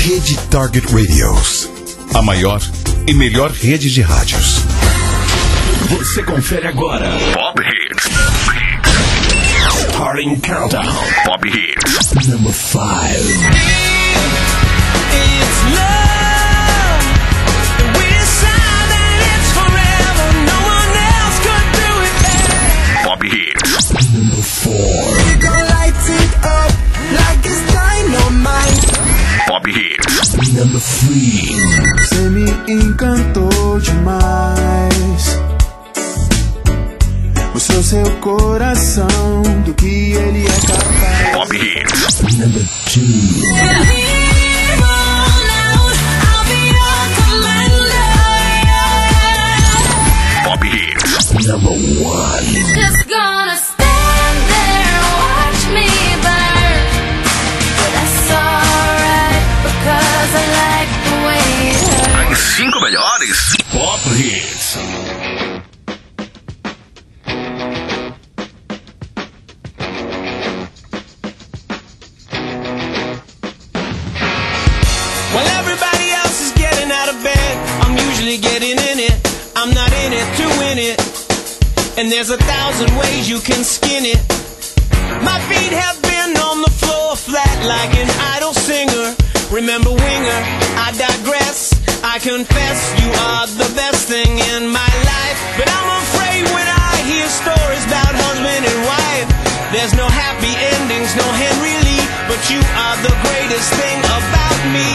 Rede Target Radios, a maior e melhor rede de rádios. Você confere agora Pop Hits. Starting Countdown. Pop Hits. Number 5. It's love. We're silent, it's forever. No one else could do it better. Pop Hits. Number 4. We gon' light it up like it's dynamite. Pop Hits. Number 3. Você me encantou demais. Mostrou seu coração do que ele é capaz. Pop Hits. Number 2. Pop Hits. Number 1. Just gonna stand there and watch me burn. But that's alright, because I like the way it hurts. As 5 melhores Pop Hits. While everybody else is getting out of bed, I'm usually getting in it. I'm not in it to win it. And there's 1,000 ways you can skin it. My feet have been on the floor flat like an idle singer. Remember Winger, I digress. I confess you are the best thing in my life. But I'm afraid when I hear stories about husband and wife, there's no happy endings, no Henry Lee. But you are the greatest thing about me.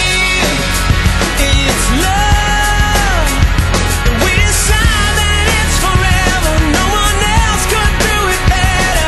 It's love. We're silent, it's forever. No one else could do it better.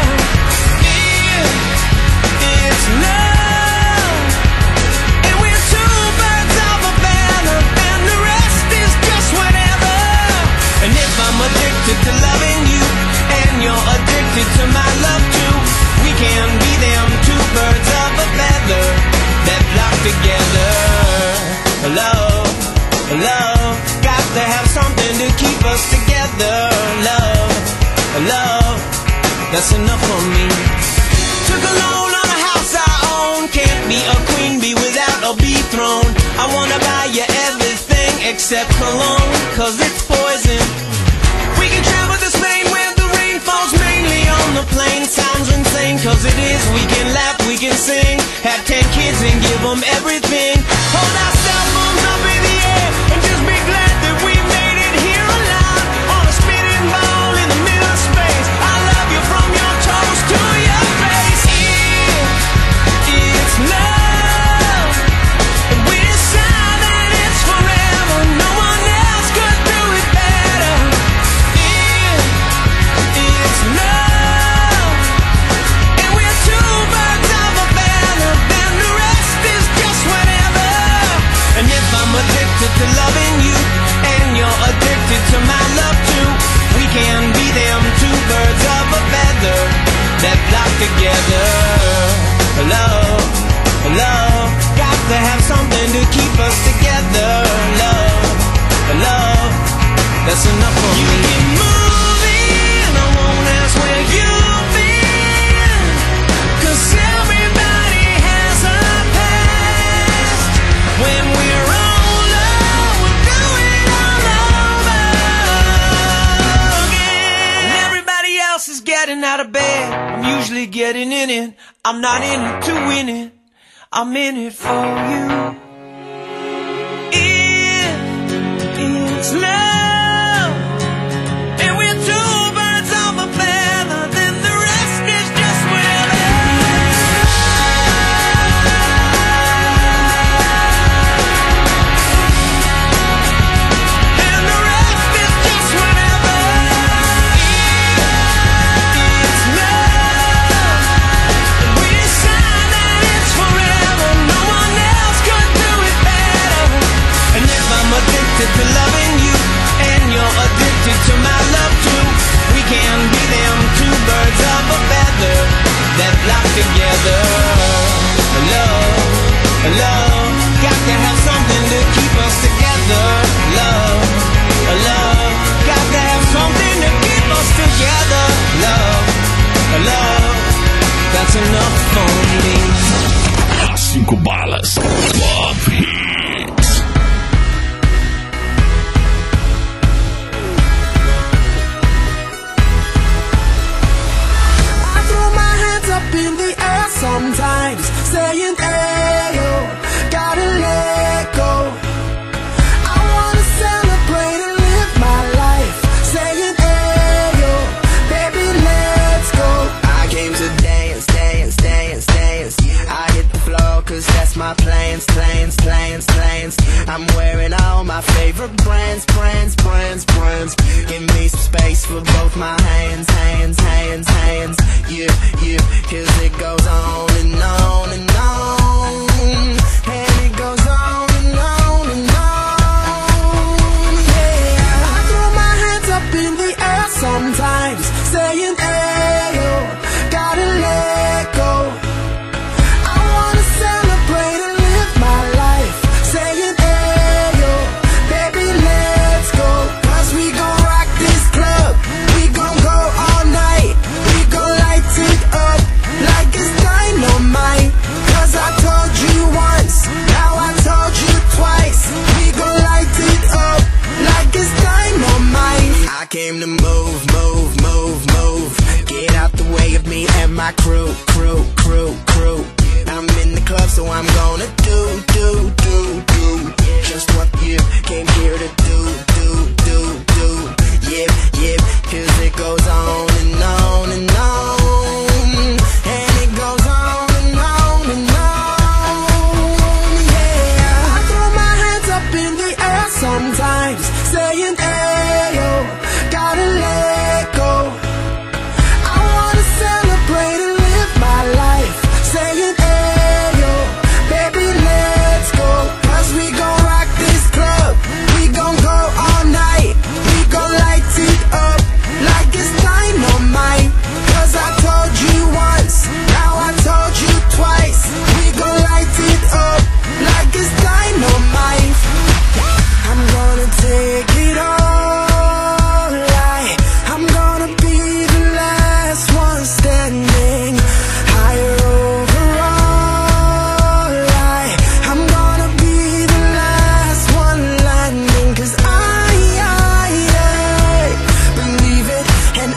It's love. And we're two birds of a feather, and the rest is just whatever. And if I'm addicted to loving you, and you're addicted to my love too, we can be them two birds of a feather that flock together. Love, love, got to have something to keep us together. Love, love, that's enough for me. Took a loan on a house I own. Can't be a queen bee without a bee throne. I wanna buy you everything except cologne, cause it's poison. We can travel to Spain where the rain falls mainly on the plain. Sounds insane, cause it is. We can laugh, we can sing, have 10 kids and give them everything. Hold our cell phones up in the air and just be glad that we made it here alive. On a spinning ball in the middle of space. I love you from your toes to your face. It's love. We're silent, it's forever. No one else could do it better. It's love. And we're two birds of a feather, and the rest is just whatever. And if I'm addicted to loving you, and you're addicted to my love too, we can be them two birds of a feather that flock together. Love, love, got to have something to keep us together. Love, love, that's enough for me. You keep moving, I won't ask where you've been, 'cause everybody has a past. When we're older, we'll do it all over again. And everybody else is getting out of bed, I'm usually getting in it. I'm not in it to win it, I'm in it for you. It's love. And we're two birds of a feather, then the rest is just whatever. And the rest is just whatever. It's love. We're silent, it's forever. No one else could do it better. And if I'm addicted to loving you, and you're addicted to my love too, we can be them two birds of a feather that flock together. Love, love, got to have something to keep us together. Love, love, got to have something to keep us together. Love, love, that's enough for me. 5 balas. Pop Hits. I throw my hands up in the air sometimes, saying, hey, yo, gotta let go. I wanna celebrate and live my life, saying, hey, yo, baby, let's go. I came to dance, dance, dance, dance. I hit the floor cause that's my plans, plans, plans, plans. I'm wearing all my favorite brands, brands, brands, brands. Give me some space for both my hands, hands, hands, hands. Yeah, yeah, cause it goes on and on and on. And it goes on and on and on. Yeah, I throw my hands up in the air sometimes, saying, hey, yo, gotta let go. I wanna celebrate and live my life, saying, hey, yo, baby, let's go. Cause we gon' rock this club, we gon' go all night. We gon' light it up like it's dynamite. Cause I told you once, now I told you twice. We gon' light it up like it's dynamite. I came to move, move, move, move. Get out the way of me and my crew, crew, crew, crew. I'm in the club, so I'm gonna do just what you came here to do. Yeah, yeah, cause it goes on and on and on. And it goes on and on and on. Yeah, I throw my hands up in the air sometimes, saying, hey, yo, gotta let go. I wanna celebrate and live my life, saying, hey, yo, baby, let's go. Cause we gon' rock this club, we gon' go all night. We gon' light it up like it's dynamite. Cause I told you once, now I told you twice. We gon' light it up like it's dynamite. I'm gonna take it all, I'm gonna be the last one standing. Higher overall, I'm gonna be the last one landing. Cause I believe it, and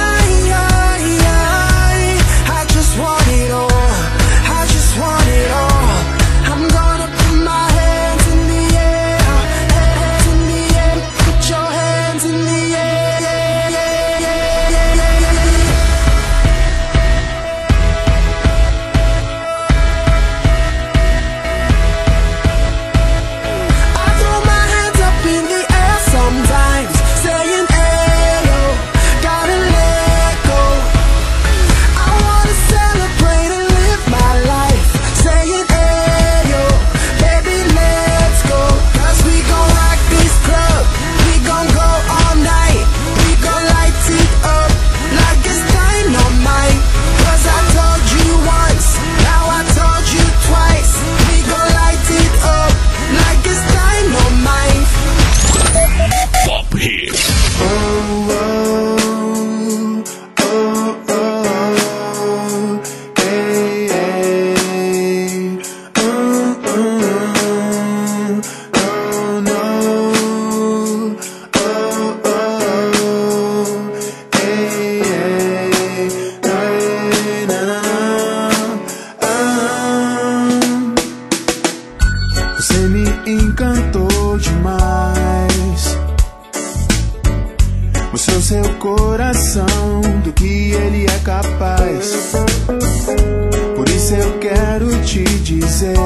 I just want it all, I just want it all. I'm gonna put my hands in the air, hands in the air. Put your hands in the air, yeah, yeah, yeah, yeah, yeah. I throw my hands up in the air sometimes, saying, hey, yo, gotta let go. I wanna celebrate and live my life, saying, hey, yo, baby, let's go. Cause we gon' rock this club, we gon' go all night. We gon' light it up like it's dynamite. Cause I told you once, now I told you twice. We gon' light it up like it's dynamite. Pop Hits. Você me encantou demais, mostrou seu coração do que ele é capaz. Por isso eu quero te dizer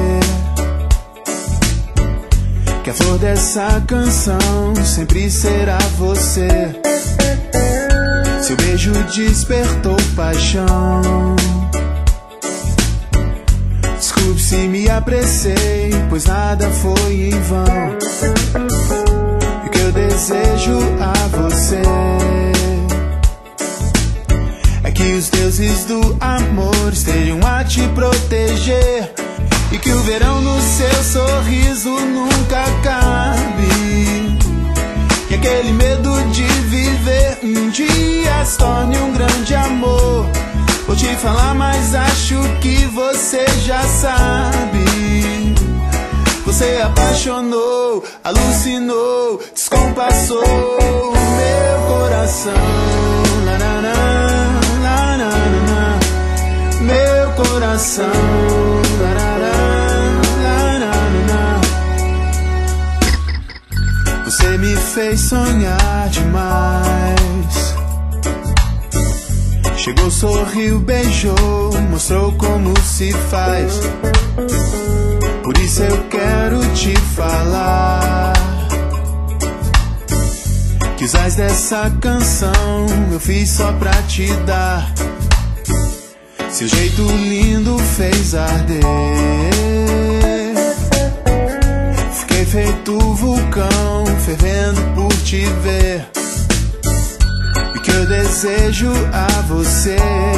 que a flor dessa canção sempre será você. Seu beijo despertou paixão. Desculpe se me apressei, pois nada foi em vão. E o que eu desejo a você é que os deuses do amor estejam a te proteger, e que o verão no seu sorriso nunca acabe, que aquele medo de viver um dia se torne um grande amor. Vou te falar, mas acho que você já sabe. Você apaixonou, alucinou, descompassou meu coração. La, na, na, la, na, na, na. Meu coração. La, na, na, la, na, na, na. Você me fez sonhar demais. Chegou, sorriu, beijou, mostrou como se faz. Por isso eu quero te falar que os ais dessa canção eu fiz só pra te dar. Seu jeito lindo fez arder. Fiquei feito vulcão, fervendo por te ver. E que eu desejo a você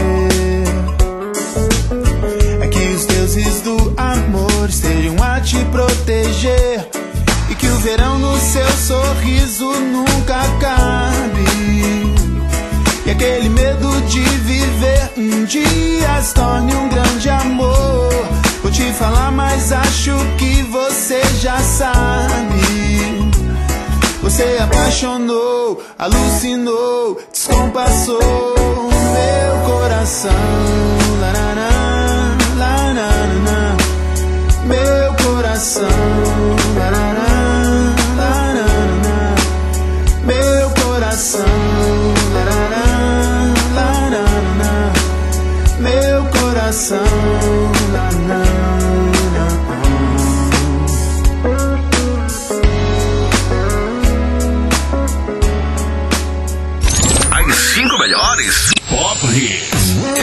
é que os deuses do amor estejam a te proteger. E que o verão no seu sorriso nunca acabe. E aquele medo de viver um dia se torne um grande amor. Vou te falar, mas acho que você já sabe. Você apaixonou, alucinou, descompassou meu coração. La, na, na, la, na, na, na. Meu coração. La, na, na, la, na, na, na. Meu coração. La, na, na, la, na, na, na. Meu coração. La, na, na, na. As 5 melhores Pop Hits.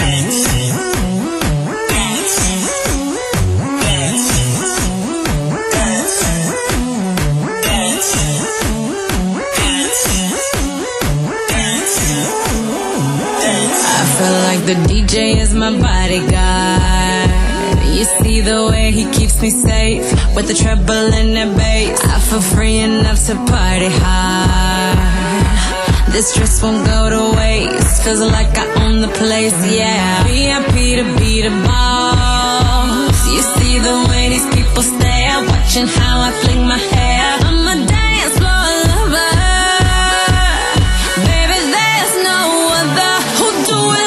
The DJ is my bodyguard. You see the way he keeps me safe with the treble and the bass. I feel free enough to party hard. This stress won't go to waste. Feels like I own the place, yeah. VIP to be the boss. You see the way these people stare, watching how I fling my hair. I'm a dance floor lover. Baby, there's no other who do it.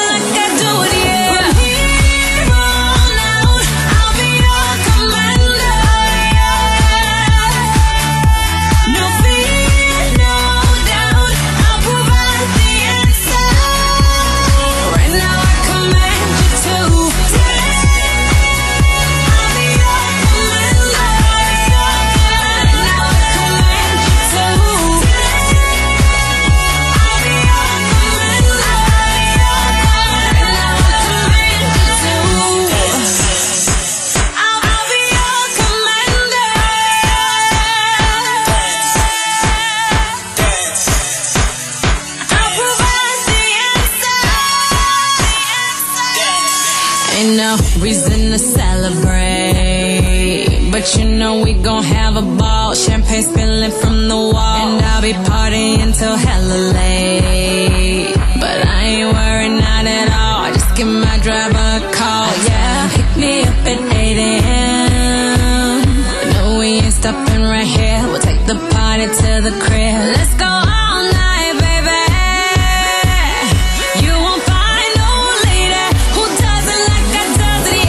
Reason to celebrate, but you know we gon' have a ball. Champagne spilling from the wall, and I'll be partying till hella late. But I ain't worried, not at all. Just give my driver a call, yeah. Pick me up at 8 a.m. No, we ain't stopping right here. We'll take the party to the crib. Let's go all night, baby. You won't find no lady who does it like I do.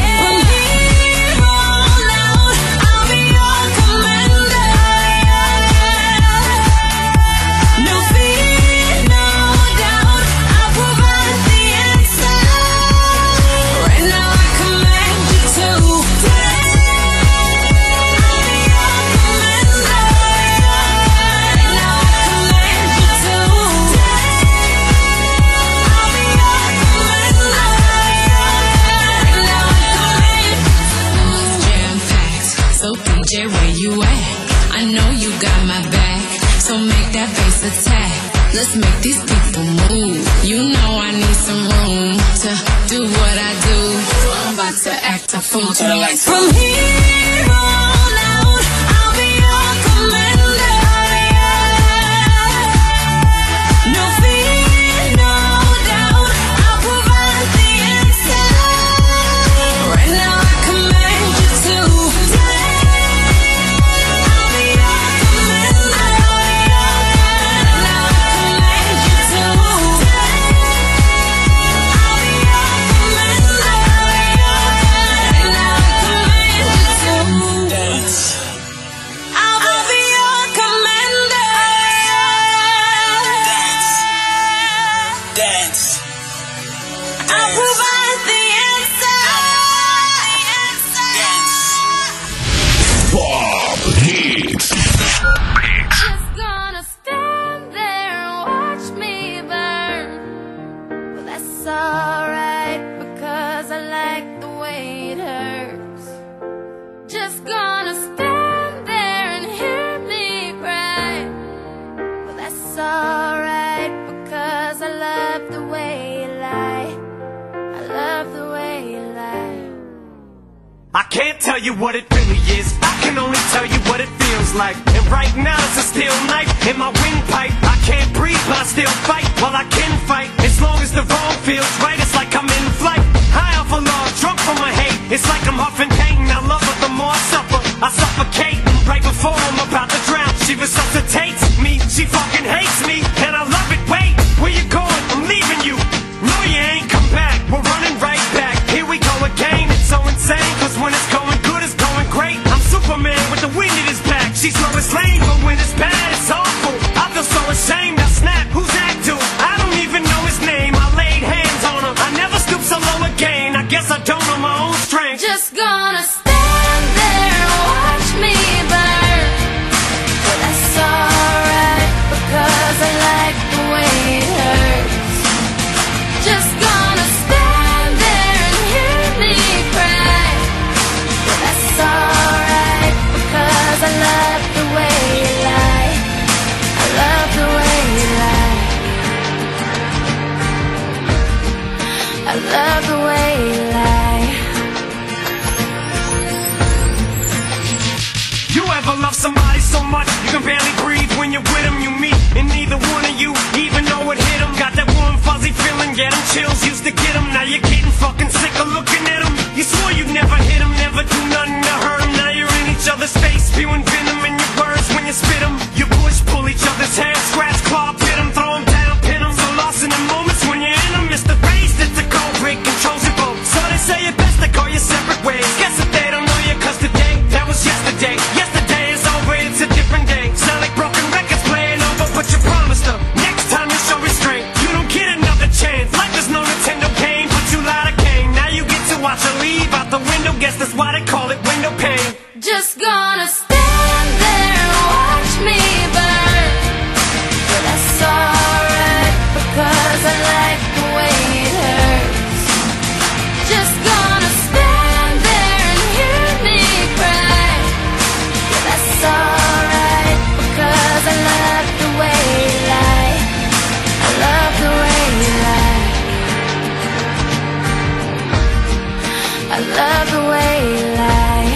Where you at? I know you got my back, so make that bass attack. Let's make these people move. You know I need some room to do what I do. I'm about to act a fool to the lights. From here on out, I'll be your commander. No fear, no doubt, I'll provide the answer. I can't tell you what it really is, I can only tell you what it feels like. And right now it's a steel knife in my windpipe. I can't breathe but I still fight, well I can fight. As long as the wrong feels right, it's like I'm in flight. High off of love, drunk from my hate. It's like I'm huffing pain, I love her the more I suffer. I suffocate, right before I'm about to drown. She resuscitates me, she fucking hates me, and I love it. Wait, where you going? I'm leaving you. No, you ain't come back, we're running right back. Here we go again, it's so insane, cause when it's going good, it's going great. I'm Superman with the wind at his back. She's slowest lane, but when it's bad, it's awful. I feel so ashamed, I snap, who's that dude? I don't even know his name, I laid hands on him. I never stoop so low again, I guess I don't know my own strength. Just gonna stand there and watch me burn. But that's alright, because I like the way it hurts. Just gonna stand there and hear me cry. But that's alright, because I love the way you lie. I love the way you lie. I love the way you lie. You ever love somebody so much you can barely breathe when you're with them? You meet and neither one of you even know it hit them. Got that warm fuzzy feeling, get them chills, used to get them. Now you're getting fucking sick of looking at them. You swore you'd never hit them, never do nothing to hurt them. Now you're in each other's face, spewing venom in your words when you spit them. You push, pull each other's hair, scratch, claw, pit them, throw them down, pin them. So lost in the moments when you're in them. It's the race that's the culprit, controls your boat. So they say it best to go your separate ways. Guess that they don't know you, cause today, that was yesterday. Yesterday is over, it's a different day. Sound like broken records playing over, but you promised her next time you show restraint, you don't get another chance. Life is no Nintendo game, but you lied again. Now you get to watch her leave out the window. Guess that's why they call it window pane. Just gonna stand there and watch me burn. But that's alright, because I like the way it hurts. Just gonna stand there and hear me cry. But that's alright, because I love the way you lie. I love the way you lie. I love the way you lie.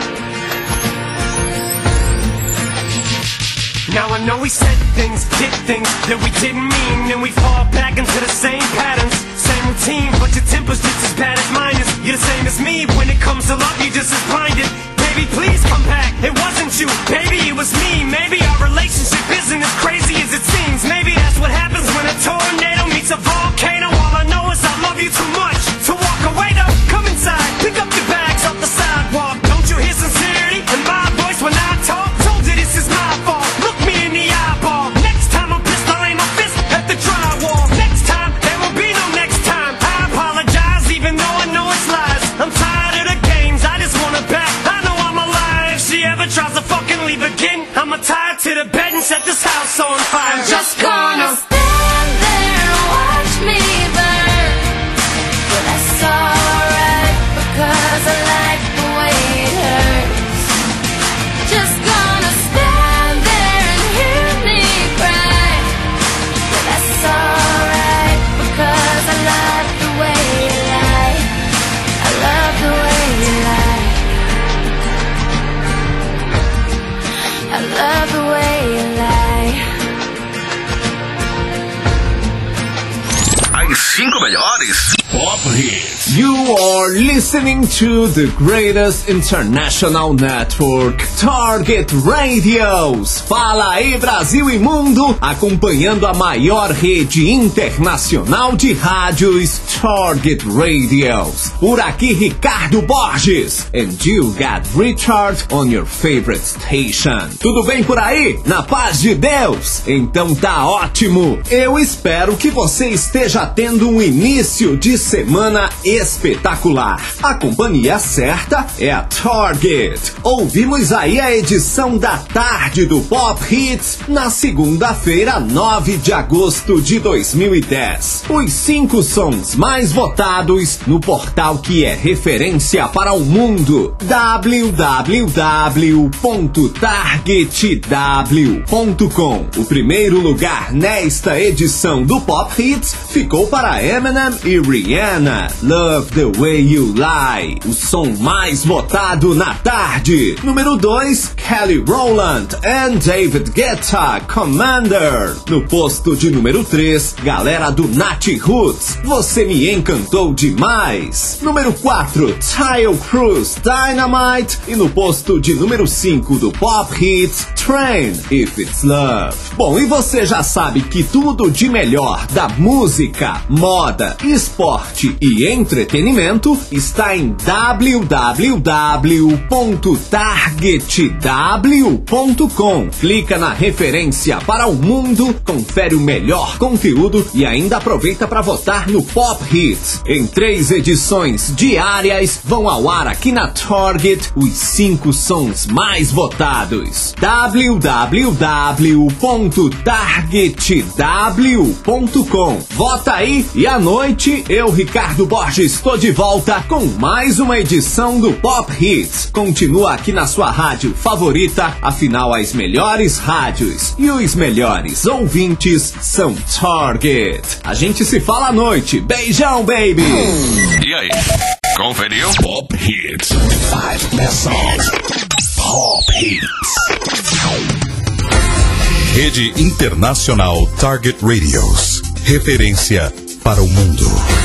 Now I know we said things, did things that we didn't mean, and we fall back into the same patterns, same routine, but your temper's just as bad as mine is. You're the same as me, when it comes to love, you're just as blinded. Baby, please come back, it wasn't you, baby, it was me. Maybe our relationship isn't as crazy as it seems. Maybe that's what happens when a tornado meets a volcano. All I know is I love you too much to walk away though. Come inside, pick up your bags off the sidewalk. Don't you hear sincerity in my voice when I talk? Told you this is my fault, look me in the eyeball. Next time I'm pissed, I'll aim my fist at the drywall. Next time, there will be no next time. I apologize even though I know it's lies. I'm tired of the games, I just want it back. I know I'm alive. If she ever tries to fucking leave again, I'ma tie her to the bed and set this house on fire. I'm just gonna stand there and watch me burn. But that's alright, because I like the way it hurts. Just gonna stand there and hear me cry. But that's alright, because I love the way you lie. I love the way you lie. I love the way you lie. As 5 melhores Pop Hits. You are listening to the greatest international network, Target Radios. Fala aí, Brasil e mundo, acompanhando a maior rede internacional de rádios, Target Radios. Por aqui, Ricardo Borges. And you got Richard on your favorite station. Tudo bem por aí? Na paz de Deus? Então tá ótimo. Eu espero que você esteja tendo um início de semana espetacular. A companhia certa é a Target. Ouvimos aí a edição da tarde do Pop Hits na segunda-feira, 9 de agosto de 2010. Os 5 sons mais votados no portal que é referência para o mundo, www.targetw.com. O primeiro lugar nesta edição do Pop Hits ficou para Eminem e Rihanna, Love the Way You You Lie, o som mais votado na tarde. Número 2, Kelly Rowland and David Guetta, Commander. No posto de número 3, galera do Nat Roots, Você Me Encantou Demais. Número 4, Tyle Cruz, Dynamite. E no posto de número 5 do Pop Hits, Train, If It's Love. Bom, e você já sabe que tudo de melhor da música, moda, esporte e entretenimento está em www.targetw.com. Clica na referência para o mundo, confere o melhor conteúdo e ainda aproveita para votar no Pop Hits. Em 3 edições diárias vão ao ar aqui na Target os 5 sons mais votados. www.targetw.com. Vota aí e à noite eu, Ricardo Borges, estou de volta com mais uma edição do Pop Hits. Continua aqui na sua rádio favorita, afinal as melhores rádios e os melhores ouvintes são Target. A gente se fala à noite. Beijão, baby! E aí? Conferiu? Pop Hits. 5 best songs. Pop Hits. Rede Internacional Target Radios. Referência para o mundo.